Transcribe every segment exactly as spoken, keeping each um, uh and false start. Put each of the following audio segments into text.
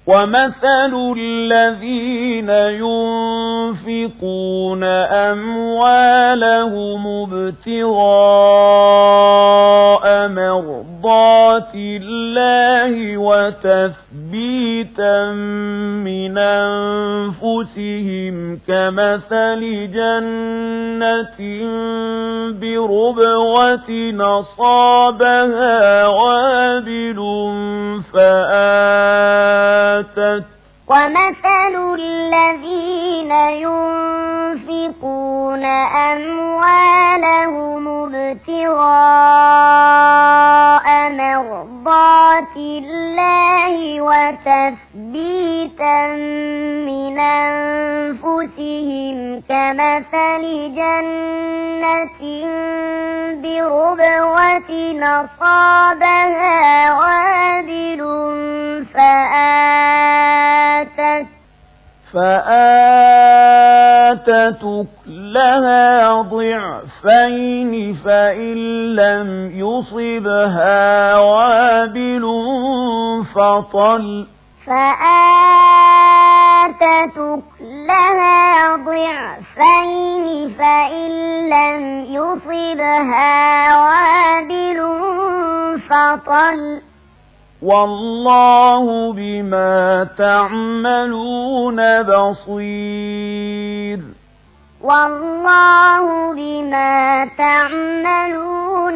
ومثل الذين ينفقون أموالهم ابتغاء مرضات الله وتثبيتا من أنفسهم كمثل جنة بربوة أصابها وابل فآتت ومثل الذين ينفقون أموالهم ابتغاء مرضات الله وتثبيتا من أنفسهم كمثل جنة بربوة أصابها وابل فآتت فآتت أكلها ضعفين فإن لم يصبها وابل فطل فآتت أكلها ضعفين فإن لم يصبها وابل فطل والله بما تعملون بصير والله بما تعملون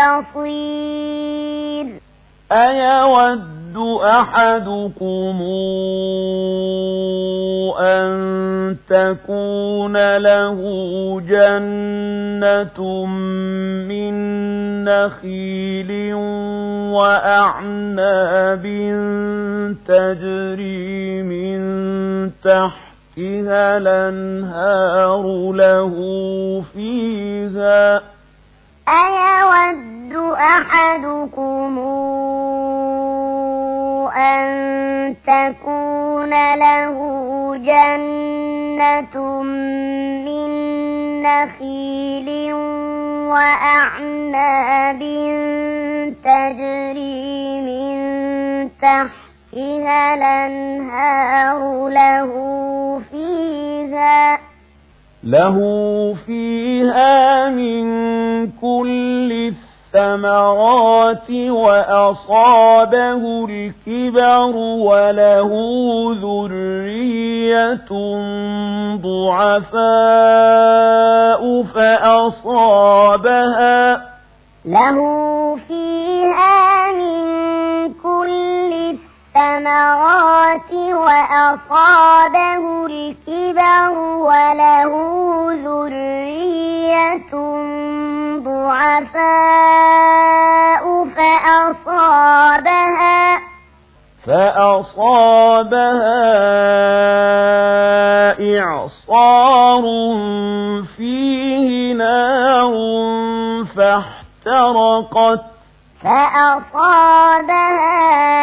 بصير أيود أحدكم أن تكون له جنة من نخيل وأعناب تجري من تحتها الأنهار له فيها أيود أحدكم أن تكون له جنة من نخيل وأعناب تجري من تحتها الأنهار له فيها له فيها من كل الثمرات وأصابه الكبر وله ذرية ضعفاء فأصابها له فيها من كل الثمرات وأصابه الكبر وله ذرية ضعفاء فأصابها فأصابها إعصار فيه نار فاحترقت فأصابها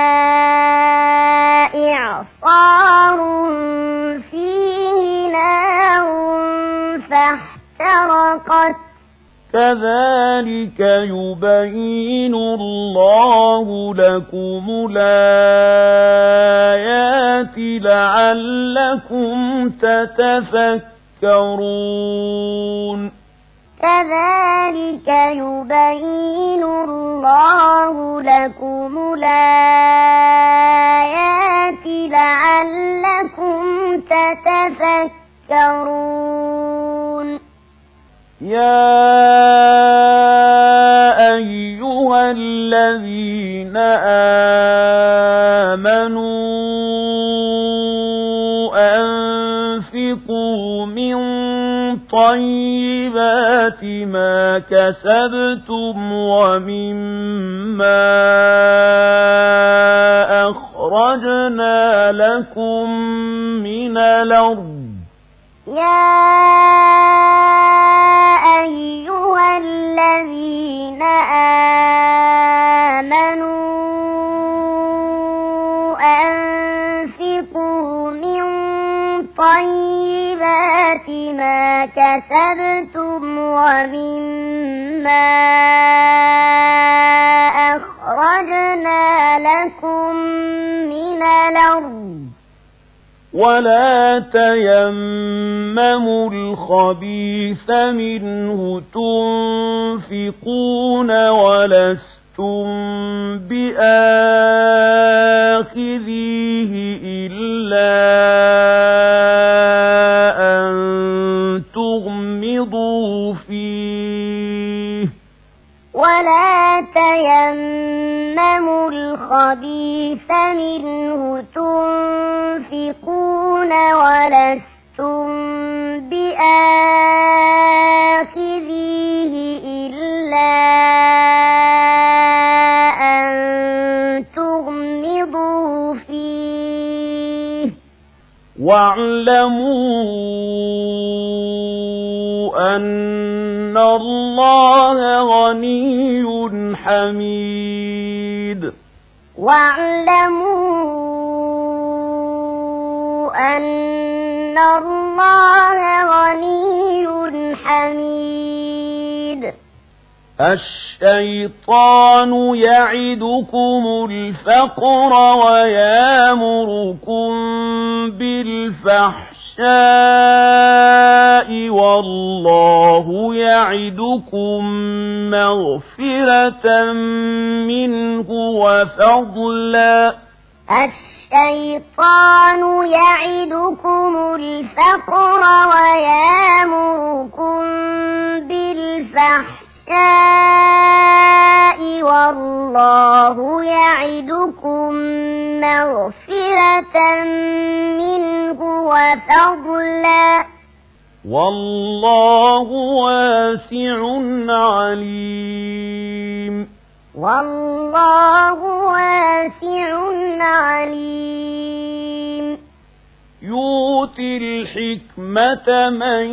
إعصار فيه نار فاحترقت كذلك يبين الله لكم الآيات لعلكم تتفكرون كذلك يبين الله لكم الآيات لعلكم تتفكرون يا أيها الذين آمنوا أنفقوا من طيبات ما كسبتم ومما أخرجنا لكم من الأرض يا أيها الذين آمنوا أنفقوا من طيبات ما كسبتم ومما أخرجنا أخرجنا لكم من الأرض ولا تيمموا الخبيث منه تنفقون ولستم بآخذيه إلا أن تغمضوا فيه ولا تيمموا الخبيث منه تنفقون ولستم بآخذيه إلا أن تغمضوا فيه واعلموا أن الله غني حميد واعلموا أن الله غني حميد الشيطان يعدكم الفقر ويأمركم بالفحشاء والله يعدكم مغفرة منه وفضلا الشيطان يعدكم الفقر ويأمركم بالفحشاء والله يعدكم مغفرة منه وفضلا والله واسع عليم والله واسع عليم يؤتي الحكمة من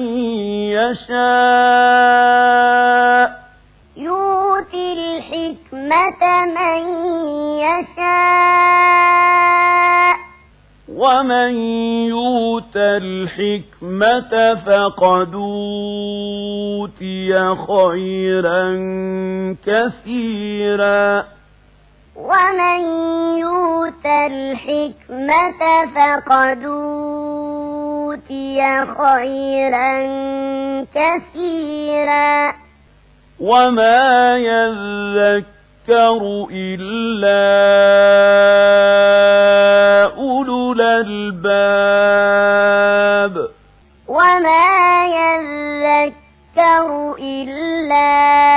يشاء يؤتي الحكمة من يشاء ومن يؤت الحكمة فقد أوتي خيرا كثيرا ومن يؤت الحكمة فقد أوتي خيرا كثيرا وما يذكر إلا أولو الألباب وما يذكر إلا